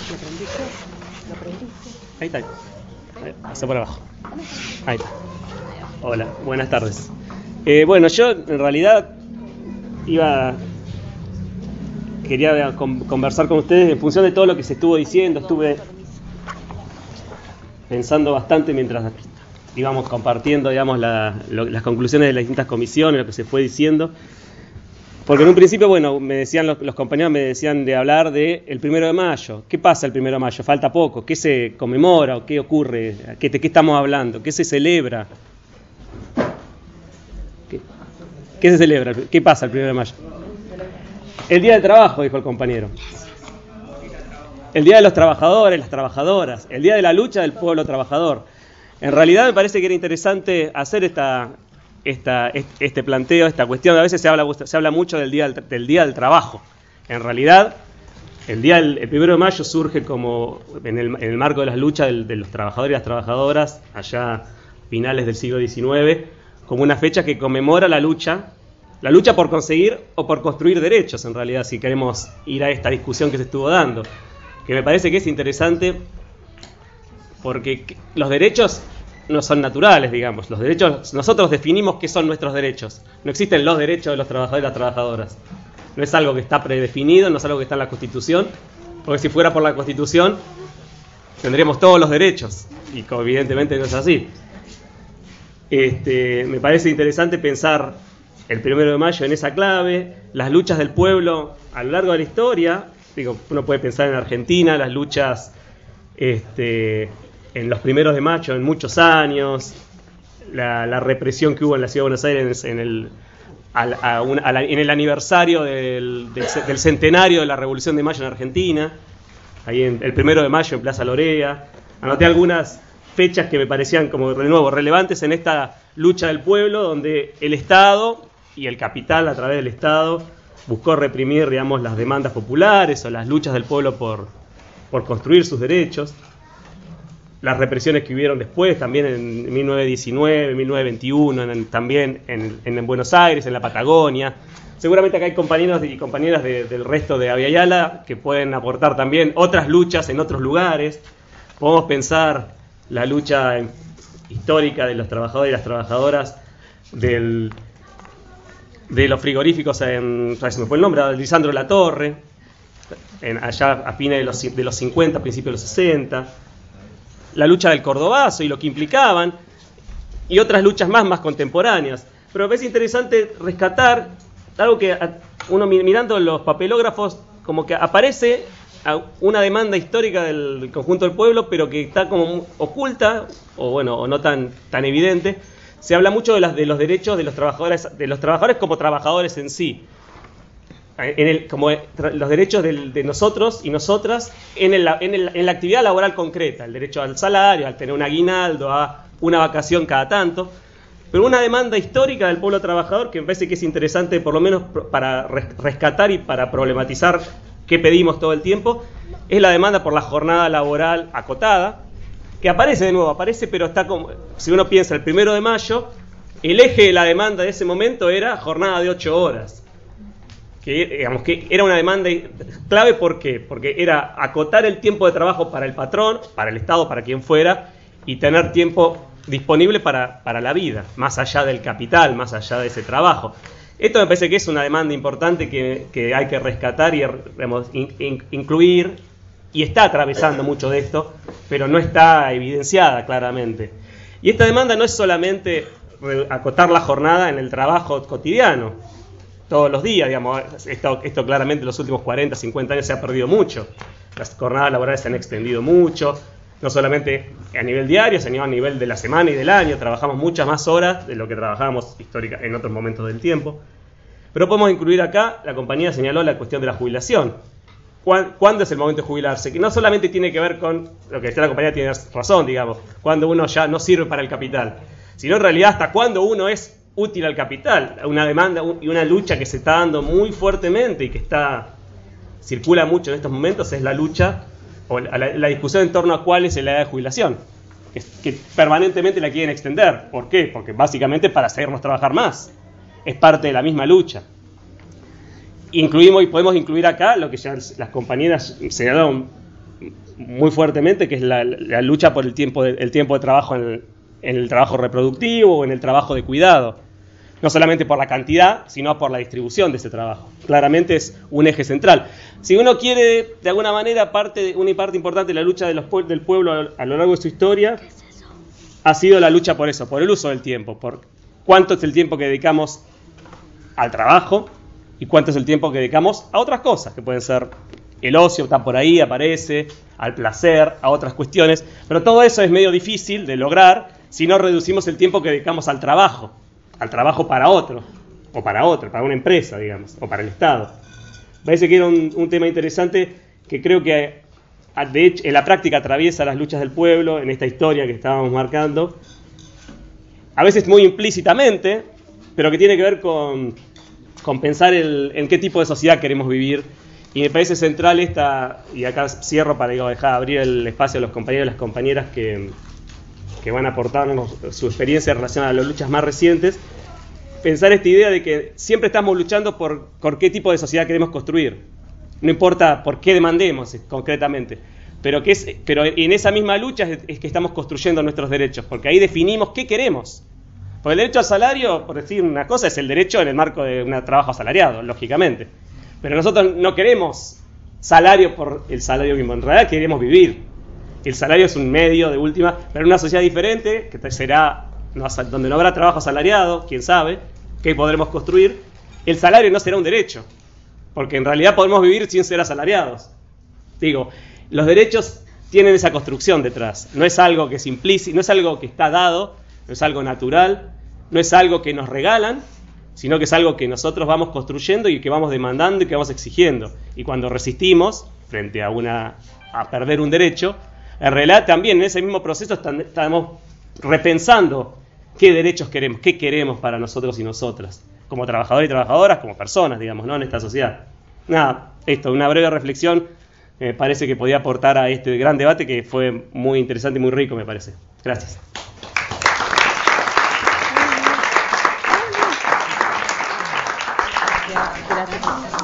Ahí está. Pasa por abajo. Ahí está. Hola, buenas tardes. Bueno, yo en realidad quería conversar con ustedes en función de todo lo que se estuvo diciendo. Estuve pensando bastante mientras íbamos compartiendo, digamos, las conclusiones de las distintas comisiones, lo que se fue diciendo. Porque en un principio, bueno, me decían los compañeros me decían de hablar del 1 de mayo. ¿Qué pasa el 1 de mayo? Falta poco. ¿Qué se conmemora o qué ocurre? ¿De qué estamos hablando? ¿Qué se celebra? ¿Qué se celebra? ¿Qué pasa el 1 de mayo? El Día del Trabajo, dijo el compañero. El Día de los Trabajadores, las trabajadoras. El Día de la lucha del pueblo trabajador. En realidad me parece que era interesante hacer este planteo, esta cuestión. A veces se habla mucho del día del trabajo. En realidad, el 1 de mayo surge como en el marco de las luchas de los trabajadores y las trabajadoras, allá finales del siglo XIX, como una fecha que conmemora la lucha por conseguir o por construir derechos, en realidad, si queremos ir a esta discusión que se estuvo dando, que me parece que es interesante porque los derechos no son naturales, digamos. Los derechos, nosotros definimos qué son nuestros derechos. No existen los derechos de los trabajadores y las trabajadoras. No es algo que está predefinido, no es algo que está en la Constitución, porque si fuera por la Constitución tendríamos todos los derechos, y evidentemente no es así. Me parece interesante pensar el 1 de mayo en esa clave, las luchas del pueblo a lo largo de la historia. Uno puede pensar en Argentina, las luchas en los 1 de mayo, en muchos años, la represión que hubo en la Ciudad de Buenos Aires en el aniversario del centenario de la Revolución de Mayo en Argentina, ahí el 1 de mayo en Plaza Lorea. Anoté algunas fechas que me parecían como de nuevo relevantes en esta lucha del pueblo, donde el Estado y el capital a través del Estado buscó reprimir, digamos, las demandas populares o las luchas del pueblo por construir sus derechos. Las represiones que hubieron después, también en 1919, 1921, también en Buenos Aires, en la Patagonia. Seguramente acá hay compañeros y compañeras del resto de Abya Yala que pueden aportar también otras luchas en otros lugares. Podemos pensar la lucha histórica de los trabajadores y las trabajadoras de los frigoríficos se me fue el nombre, de Lisandro Latorre, allá a fines de los 50, principios de los 60. La lucha del Cordobazo y lo que implicaban, y otras luchas más contemporáneas. Pero me parece interesante rescatar algo que uno mirando los papelógrafos, como que aparece una demanda histórica del conjunto del pueblo, pero que está como oculta, o no tan evidente. Se habla mucho de los derechos de los trabajadores como trabajadores en sí. Como los derechos de nosotros y nosotras en la actividad laboral concreta, el derecho al salario, al tener un aguinaldo, a una vacación cada tanto, pero una demanda histórica del pueblo trabajador que me parece que es interesante por lo menos para rescatar y para problematizar qué pedimos todo el tiempo, es la demanda por la jornada laboral acotada, que aparece pero está como, si uno piensa el 1 de mayo, el eje de la demanda de ese momento era jornada de 8 horas. Que era una demanda clave. ¿Por qué? Porque era acotar el tiempo de trabajo para el patrón, para el Estado, para quien fuera, y tener tiempo disponible para la vida, más allá del capital, más allá de ese trabajo. Esto me parece que es una demanda importante que hay que rescatar y incluir, y está atravesando mucho de esto, pero no está evidenciada claramente. Y esta demanda no es solamente acotar la jornada en el trabajo cotidiano, todos los días, digamos. Esto claramente en los últimos 40, 50 años se ha perdido mucho. Las jornadas laborales se han extendido mucho, no solamente a nivel diario, sino a nivel de la semana y del año. Trabajamos muchas más horas de lo que trabajábamos en otros momentos del tiempo. Pero podemos incluir acá, la compañía señaló la cuestión de la jubilación. ¿Cuándo es el momento de jubilarse? Que no solamente tiene que ver con lo que decía la compañía, tiene razón, digamos, cuando uno ya no sirve para el capital, sino en realidad hasta cuando uno es útil al capital. Una demanda y una lucha que se está dando muy fuertemente y que circula mucho en estos momentos es la lucha o la discusión en torno a cuál es la edad de jubilación, que permanentemente la quieren extender. ¿Por qué? Porque básicamente para hacernos trabajar más. Es parte de la misma lucha. Incluimos y podemos incluir acá lo que ya las compañeras señalaron muy fuertemente, que es la lucha por el tiempo de trabajo en el trabajo reproductivo o en el trabajo de cuidado. No solamente por la cantidad, sino por la distribución de ese trabajo. Claramente es un eje central. Si uno quiere, de alguna manera, una parte importante de la lucha del pueblo a lo largo de su historia ha sido la lucha por eso, por el uso del tiempo, por cuánto es el tiempo que dedicamos al trabajo y cuánto es el tiempo que dedicamos a otras cosas, que pueden ser el ocio, está por ahí, aparece, al placer, a otras cuestiones. Pero todo eso es medio difícil de lograr si no reducimos el tiempo que dedicamos al trabajo para otro, o para otra, para una empresa, digamos, o para el Estado. Parece que era un tema interesante que creo que, de hecho, en la práctica atraviesa las luchas del pueblo, en esta historia que estábamos marcando, a veces muy implícitamente, pero que tiene que ver con pensar en qué tipo de sociedad queremos vivir. Y me parece central y acá cierro para dejar abrir el espacio a los compañeros y las compañeras que van a aportarnos su experiencia relacionada a las luchas más recientes, pensar esta idea de que siempre estamos luchando por qué tipo de sociedad queremos construir. No importa por qué demandemos concretamente, pero en esa misma lucha es que estamos construyendo nuestros derechos, porque ahí definimos qué queremos. Porque el derecho al salario, por decir una cosa, es el derecho en el marco de un trabajo asalariado, lógicamente. Pero nosotros no queremos salario por el salario mismo, en realidad queremos vivir. El salario es un medio de última, pero en una sociedad diferente, que será donde no habrá trabajo asalariado, quién sabe, qué podremos construir, el salario no será un derecho, porque en realidad podemos vivir sin ser asalariados. Digo, los derechos tienen esa construcción detrás, no es algo que es implícito, no es algo que está dado, no es algo natural, no es algo que nos regalan, sino que es algo que nosotros vamos construyendo y que vamos demandando y que vamos exigiendo. Y cuando resistimos frente a perder un derecho, en realidad también en ese mismo proceso estamos repensando qué derechos queremos, qué queremos para nosotros y nosotras, como trabajadores y trabajadoras, como personas, digamos, ¿no? En esta sociedad. Nada, una breve reflexión me parece que podía aportar a este gran debate que fue muy interesante y muy rico, me parece. Gracias. Gracias.